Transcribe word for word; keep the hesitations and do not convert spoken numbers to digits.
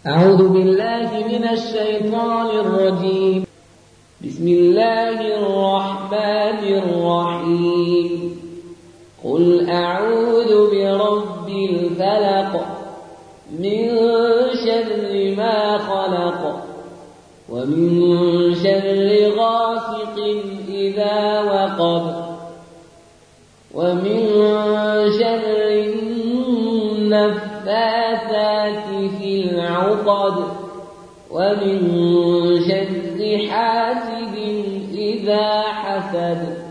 أعوذ بالله من الشيطان الرجيم. بسم الله الرحمن الرحيم. قل أعوذ برب الفلق من شر ما خلق ومن شر غاسق إذا وقب ومن شر النفاثات في العقد ومن شر حاسد إذا حسد.